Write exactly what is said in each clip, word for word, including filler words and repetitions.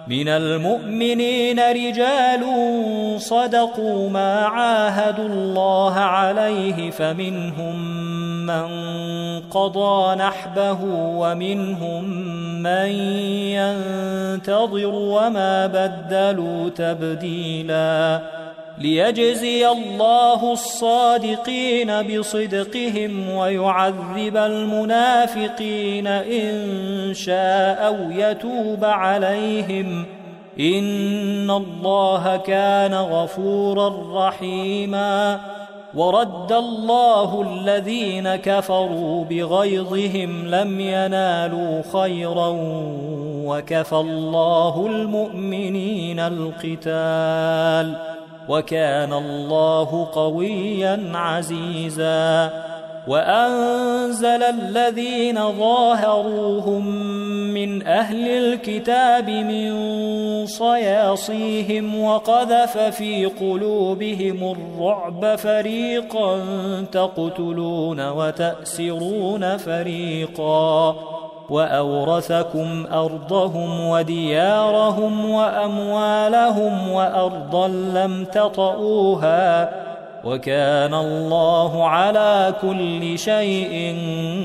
من المؤمنين رجال صدقوا ما عاهدوا الله عليه فمنهم من قضى نحبه ومنهم من ينتظر وما بدلوا تبديلا ليجزي الله الصادقين بصدقهم ويعذب المنافقين إن شاء أو يتوب عليهم إن الله كان غفورا رحيما ورد الله الذين كفروا بغيظهم لم ينالوا خيرا وكفى الله المؤمنين القتال وكان الله قويا عزيزا وأنزل الذين ظاهروهم من أهل الكتاب من صياصيهم وقذف في قلوبهم الرعب فريقا تقتلون وتأسرون فريقا وأورثكم أرضهم وديارهم وأموالهم وأرضا لم تطئوها وكان الله على كل شيء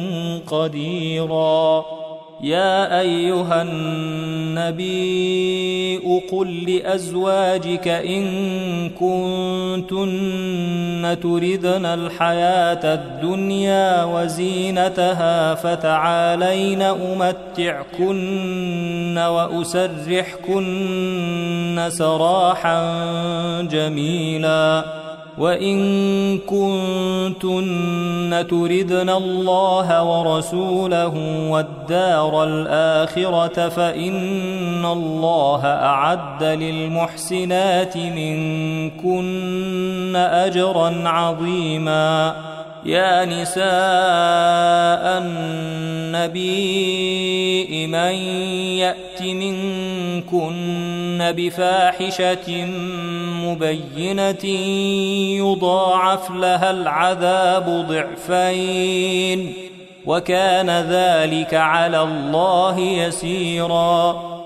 قديرا يا أيها النبي قل لأزواجك إن كنتن تردن الحياة الدنيا وزينتها فتعالين أمتعكن وأسرحكن سراحا جميلا وإن كنتن تردن الله ورسوله والدار الآخرة فإن الله أعد للمحسنات منكن أجرا عظيما يا نساء النبي من يأت منكن بفاحشة مبينة يضاعف لها العذاب ضعفين وكان ذلك على الله يسيرا